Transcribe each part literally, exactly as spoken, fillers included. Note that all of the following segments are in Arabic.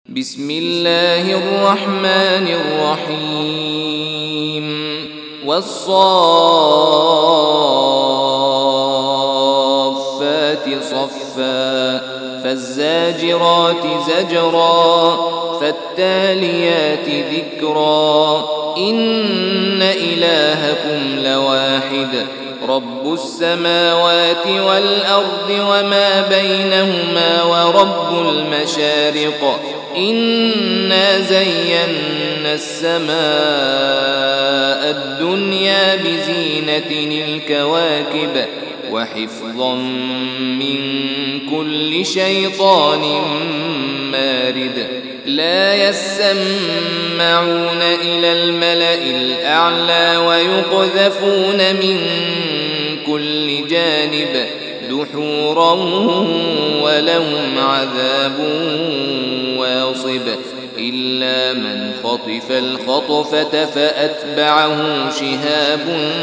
بسم الله الرحمن الرحيم والصافات صفا فالزاجرات زجرا فالتاليات ذكرا إن إلهكم لواحد رب السماوات والأرض وما بينهما ورب المشارق إنا زينا السماء الدنيا بزينة الكواكب وحفظا من كل شيطان مارد لا يسمعون إلى الملأ الأعلى ويقذفون من كل جانب دحورا ولهم عذاب واصب إلا من خطف الخطفة فأتبعه شهاب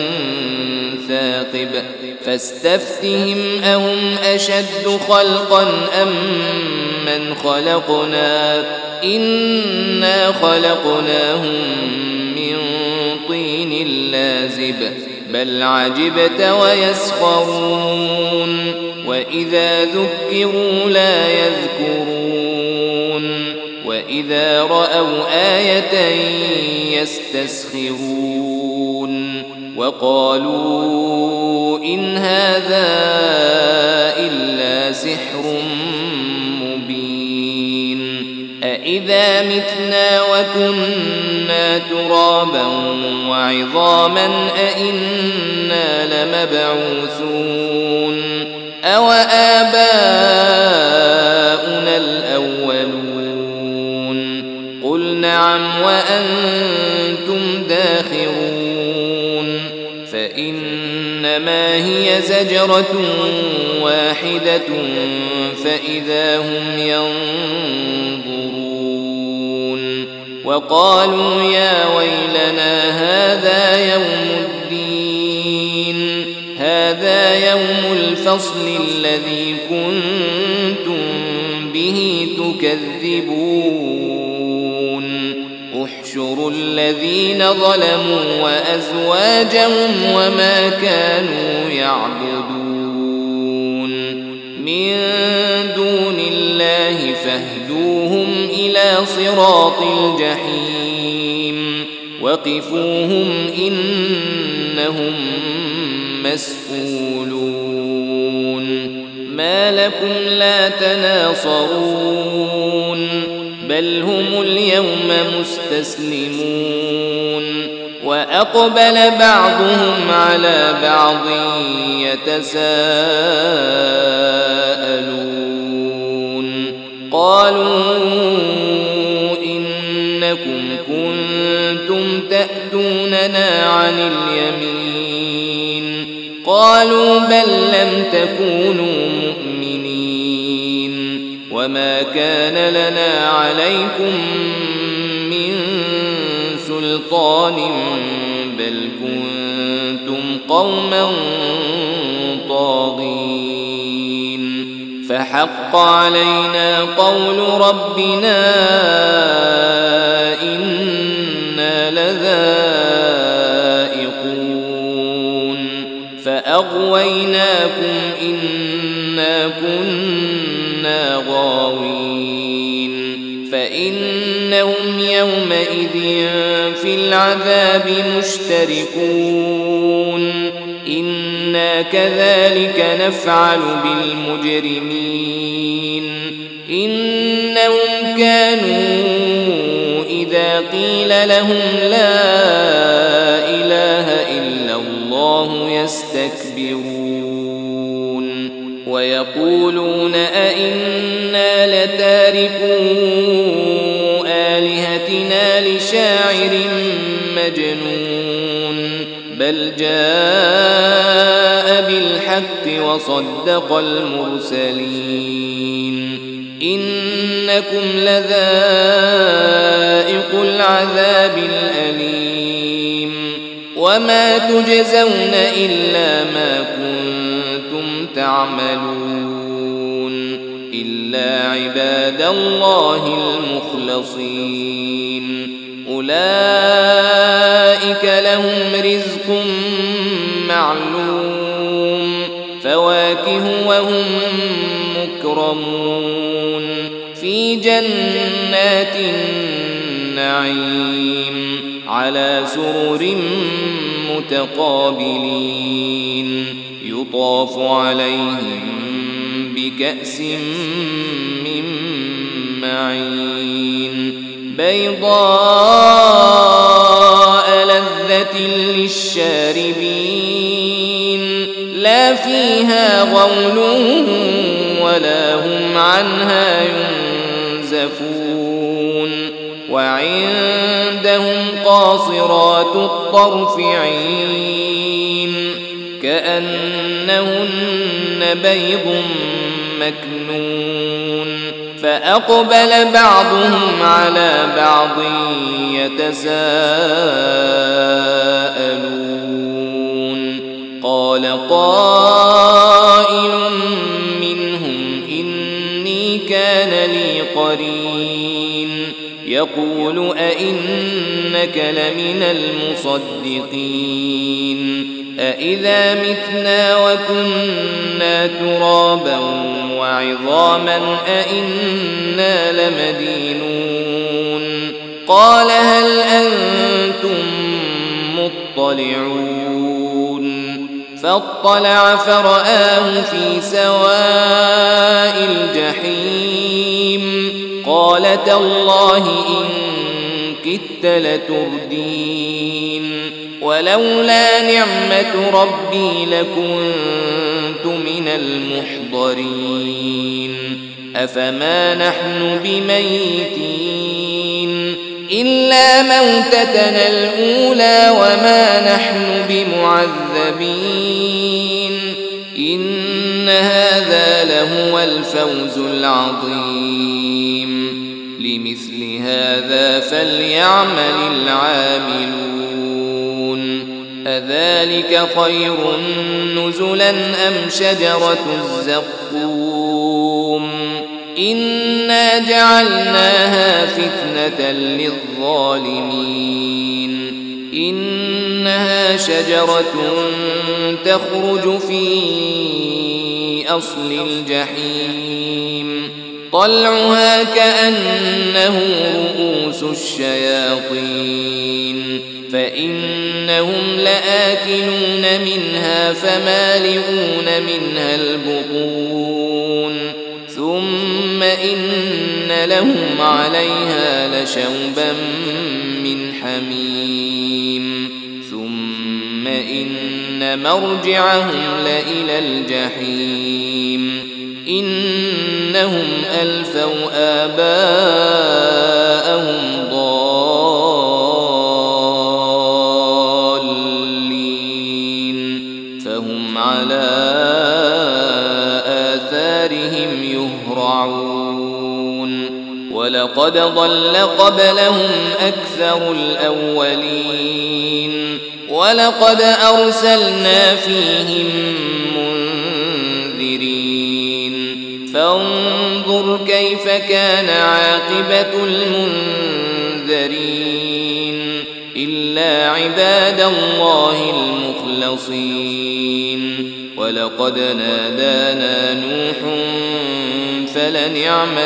ثاقب فاستفتهم أهم أشد خلقا أم من خلقنا إنا خلقناهم من طين لازب بل عجبت ويسخرون وإذا ذكروا لا يذكرون وإذا رأوا آية يستسخرون وقالوا إن هذا إلا سحر مبين أإذا متنا وكنا ترابا وعظاما أإنا لمبعوثون أو آباؤنا الأولون قل نعم وأنتم داخرون فإنما هي زجرة واحدة فإذا هم ينظرون وقالوا يا ويلنا هذا يوم الدين هذا يوم الفصل الذي كنتم به تكذبون احشروا الذين ظلموا وأزواجهم وما كانوا يعبدون من دون الله فاهدوهم إلى صراط الجحيم وقفوهم إنهم مسؤولون ما لكم لا تناصرون بل هم اليوم مستسلمون وأقبل بعضهم على بعض يتساءلون قالوا إنكم كنتم تأتوننا عن اليمين قالوا بل لم تكونوا مؤمنين وما كان لنا عليكم من سلطان بل كنتم قوما طاغين فحق علينا قول ربنا إنا لذائقون فأغويناكم إنا كنا غاوين فإنهم يومئذ في العذاب مشتركون إنا كذلك نفعل بالمجرمين إنهم كانوا إذا قيل لهم لا إله إلا الله يستكبرون ويقولون أئنا لتاركو آلهتنا لشاعر مجنون بل جاء بالحق وصدق المرسلين إنكم لذائق العذاب الأليم وما تجزون إلا ما كنتم تعملون إلا عباد الله المخلصين أولئك لهم رزق معلوم فواكه وهم مكرمون في جنات النعيم على سرر متقابلين يطاف عليهم بكأس من معين بيضاء لذة للشاربين لا فيها غول ولا هم عنها ينزفون وعندهم قاصرات الطرف عين كأنهن بيض مكنون فأقبل بعضهم على بعض يتساءلون قال قائل منهم إني كان لي قرين يقول أئنك لمن المصدقين أإذا متنا وكنا ترابا وعظاما أئنا لمدينون قال هل أنتم مطلعون فاطلع فرآه في سواء الجحيم قال تالله إن كدت لتردين ولولا نعمة ربي لكنت من المحضرين أفما نحن بميتين إلا موتتنا الأولى وما نحن بمعذبين إن هذا لهو الفوز العظيم لمثل هذا فليعمل العاملون أذلك خير نزلا أم شجرة الزقوم إنا جعلناها فتنة للظالمين إنها شجرة تخرج في أصل الجحيم طلعها كأنه رؤوس الشياطين فإنهم لآكلون منها فمالئون منها البطون ثم إن لهم عليها لشوبا من حميم ثم إن مرجعهم لإلى الجحيم إنهم ألفوا آباءهم ضالين فهم على آثارهم يهرعون ولقد ضل قبلهم أكثر الأولين ولقد أرسلنا فيهم منذرين فانظر كيف كان عاقبة المنذرين إلا عباد الله المخلصين ولقد نادانا نوح فلنعم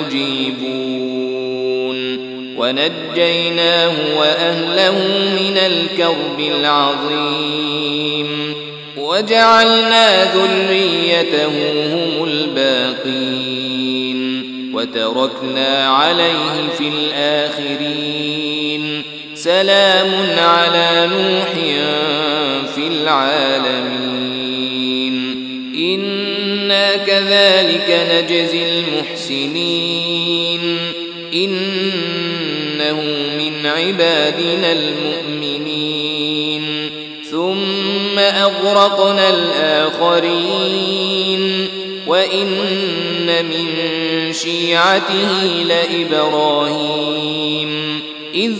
المجيبون ونجيناه وأهله من الكرب العظيم وجعلنا ذريته هم الباقين وتركنا عليه في الآخرين سلام على نوح في العالمين إنا كذلك نجزي المحسنين إنه من عبادنا المؤمنين ثم أغرقنا الآخرين وإن من شيعته لإبراهيم إذ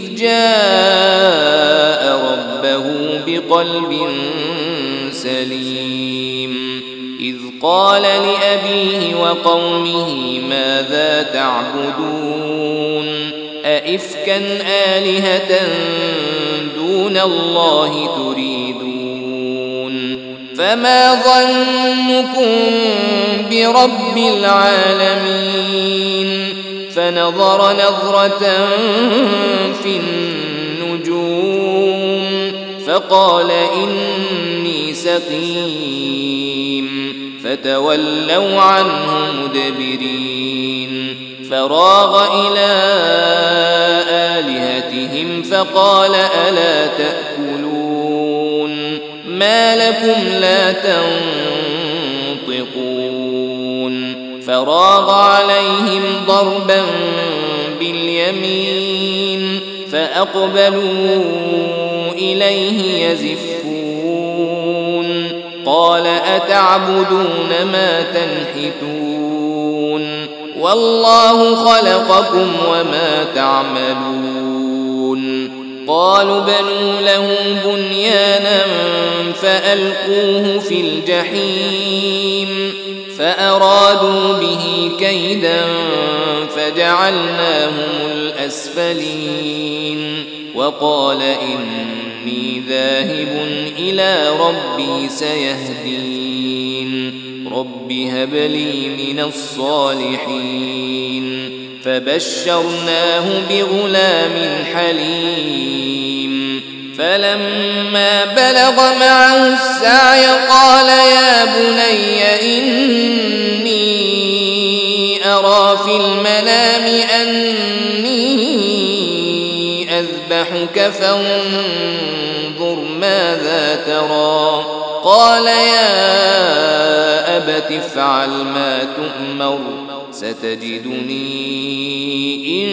جاء ربه بقلب سليم إذ قال لأبيه وقومه ماذا تعبدون أئفكا آلهة دون الله تريدون فما ظنكم برب العالمين فنظر نظرة في النجوم فقال إني سقيم فتولوا عنه مدبرين فراغ إلى آلهتهم فقال ألا تأكلون ما لكم لا تنطقون فراغ عليهم ضربا باليمين فأقبلوا إليه يزفون قال أتعبدون ما تنحتون والله خلقكم وما تعملون قالوا بنوا له بنيانا فألقوه في الجحيم فأرادوا به كيدا فجعلناهم الأسفلين وقال إني ذاهب إلى ربي سيهدين رب هب لي من الصالحين فبشرناه بغلام حليم فلما بلغ معه السعي قال يا بني إني أرى في المنام أني أذبحك فانظر ماذا ترى قال يا أبت افعل ما تؤمر ستجدني إن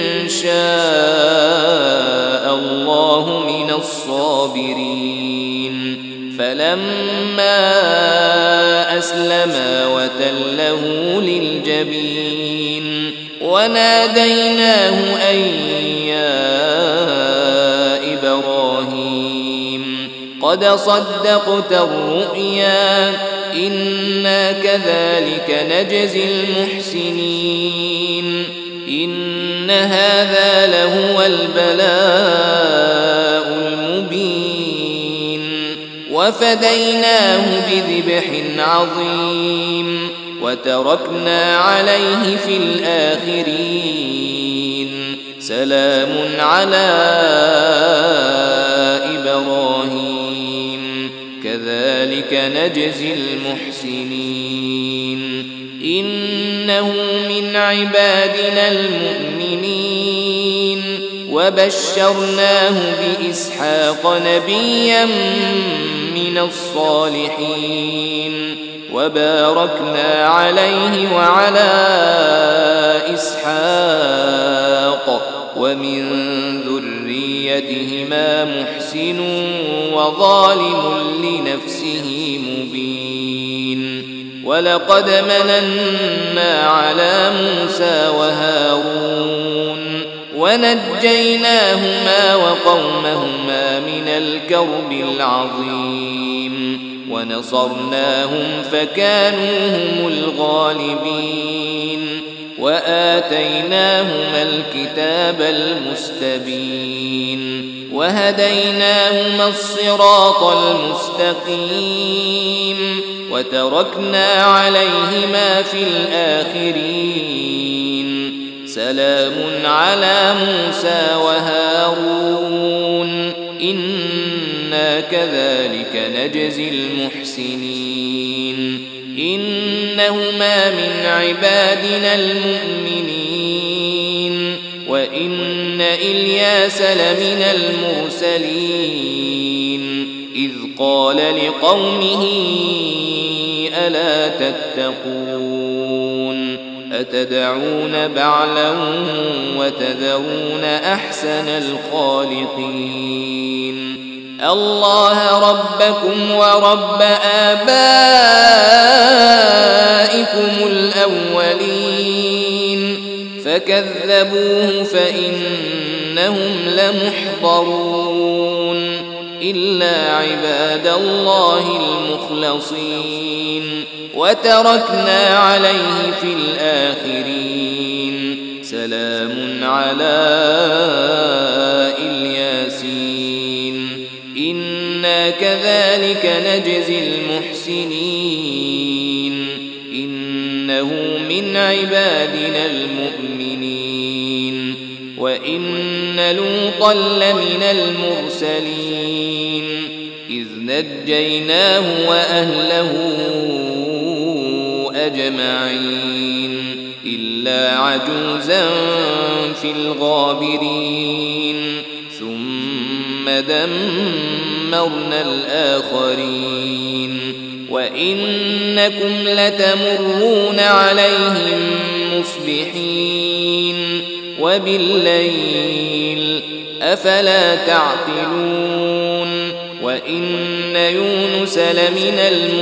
شاء الله من الصابرين فلما أسلما وتله للجبين وناديناه أن يا إبراهيم قد صدقت الرؤيا إنا كذلك نجزي المحسنين إن هذا لهو البلاء المبين وفديناه بذبح عظيم وتركنا عليه في الآخرين سلام على إبراهيم كذلك نجزي المحسنين إنه من عبادنا المؤمنين وبشرناه بإسحاق نبيا من الصالحين وباركنا عليه وعلى إسحاق ومن ذريتهما محسن وظالم لنفسه مبين ولقد مننا على موسى وهارون ونجيناهما وقومهما من الكرب العظيم ونصرناهم فكانوا هم الغالبين وآتيناهما الكتاب المستبين وهديناهما الصراط المستقيم وتركنا عليهما في الآخرين سلام على موسى وهارون إنا كذلك نجزي المحسنين إنهما من عبادنا المؤمنين وإن إلياس لمن المرسلين إذ قال لقومه ألا تتقون أتدعون بعلا وتذرون أحسن الخالقين الله ربكم ورب آبائكم الأولين فكذبوه فإنهم لمحضرون إلا عباد الله المخلصين وتركنا عليه في الآخرين سلام على الياسين إنا كذلك نجزي المحسنين إنه من عبادنا المؤمنين وإن لوطا لمن المرسلين إذ نجيناه وأهله أجمعين إلا عجوزا في الغابرين ثم دمرنا الآخرين وإنكم لتمرون عليهم مصبحين وبالليل أفلا تعقلون وإن يونس لمن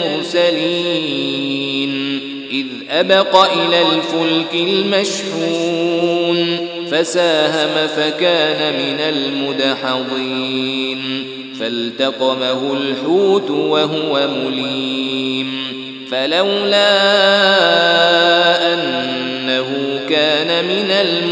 المرسلين إذ أبق إلى الفلك المشحون فساهم فكان من المدحضين فالتقمه الحوت وهو مليم فلولا أنه كان من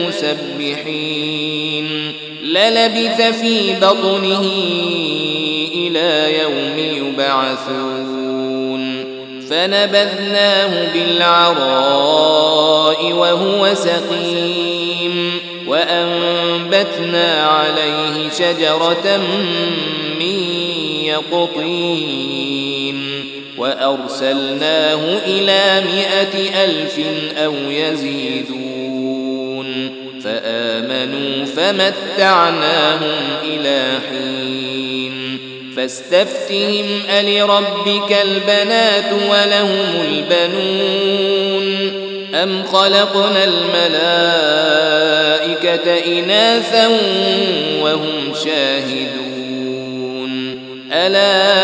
المسبحين للبث في بطنه إلى يوم يبعثون فنبذناه بالعراء وهو سقيم وأنبتنا عليه شجرة من يقطين وأرسلناه إلى مائة ألف أو يزيدون فآمنوا فمتعناهم إلى حين فاستفتهم ألربك البنات ولهم البنون أم خلقنا الملائكة إناثا وهم شاهدون ألا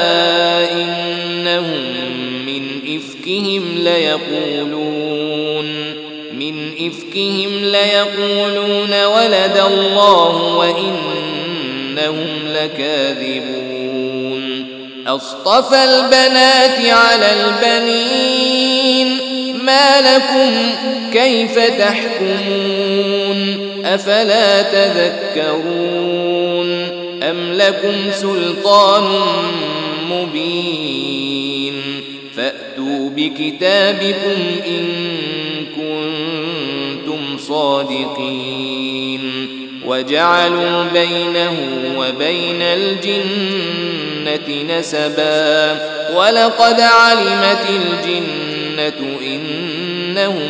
إنهم من إفكهم ليقولون من إفكهم ليقولون ولد الله وإنهم لكاذبون أصطفى البنات على البنين ما لكم كيف تحكمون أفلا تذكرون أم لكم سلطان مبين فأتوا بكتابكم إن كنتم صادقين وجعلوا بينه وبين الجنة نسبا ولقد علمت الجنة إنهم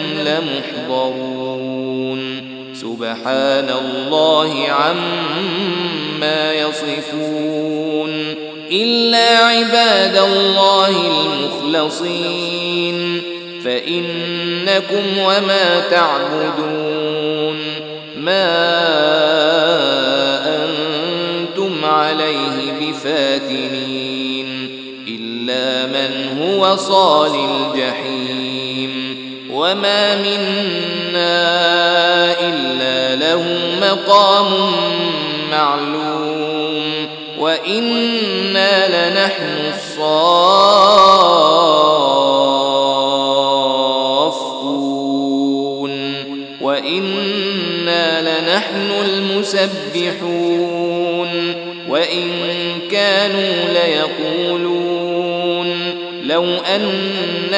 لمحضرون سبحان الله عما يصفون إلا عباد الله المخلصين فإنكم وما تعبدون ما أنتم عليه بفاتنين إلا من هو صال الجحيم وما منا إلا له مقام معلوم وإنا لنحن الصافون وإنا لنحن المسبحون وإن كانوا ليقولون لو أن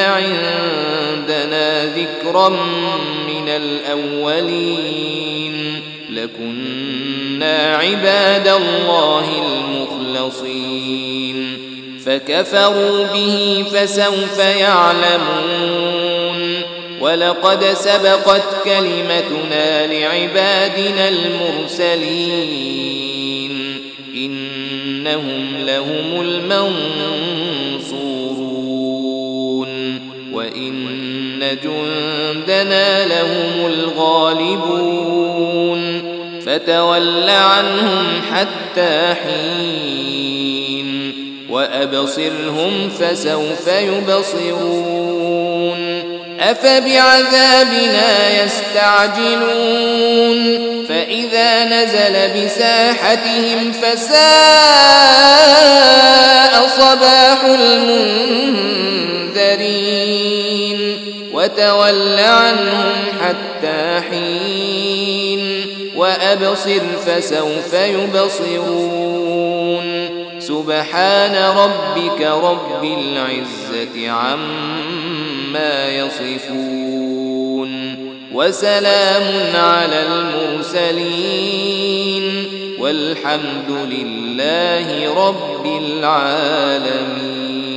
عندنا ذكرا من الأولين لكنا عباد الله المخلصين فكفروا به فسوف يعلمون ولقد سبقت كلمتنا لعبادنا المرسلين إنهم لهم المنصورون وإن جندنا لهم الغالبون فتول عنهم حتى حين وأبصرهم فسوف يبصرون أفبعذابنا يستعجلون فإذا نزل بساحتهم فساء صباح المنذرين وتول عنهم حتى حين وأبصر فسوف يبصرون سبحان ربك رب العزة عما يصفون وسلام على المرسلين والحمد لله رب العالمين.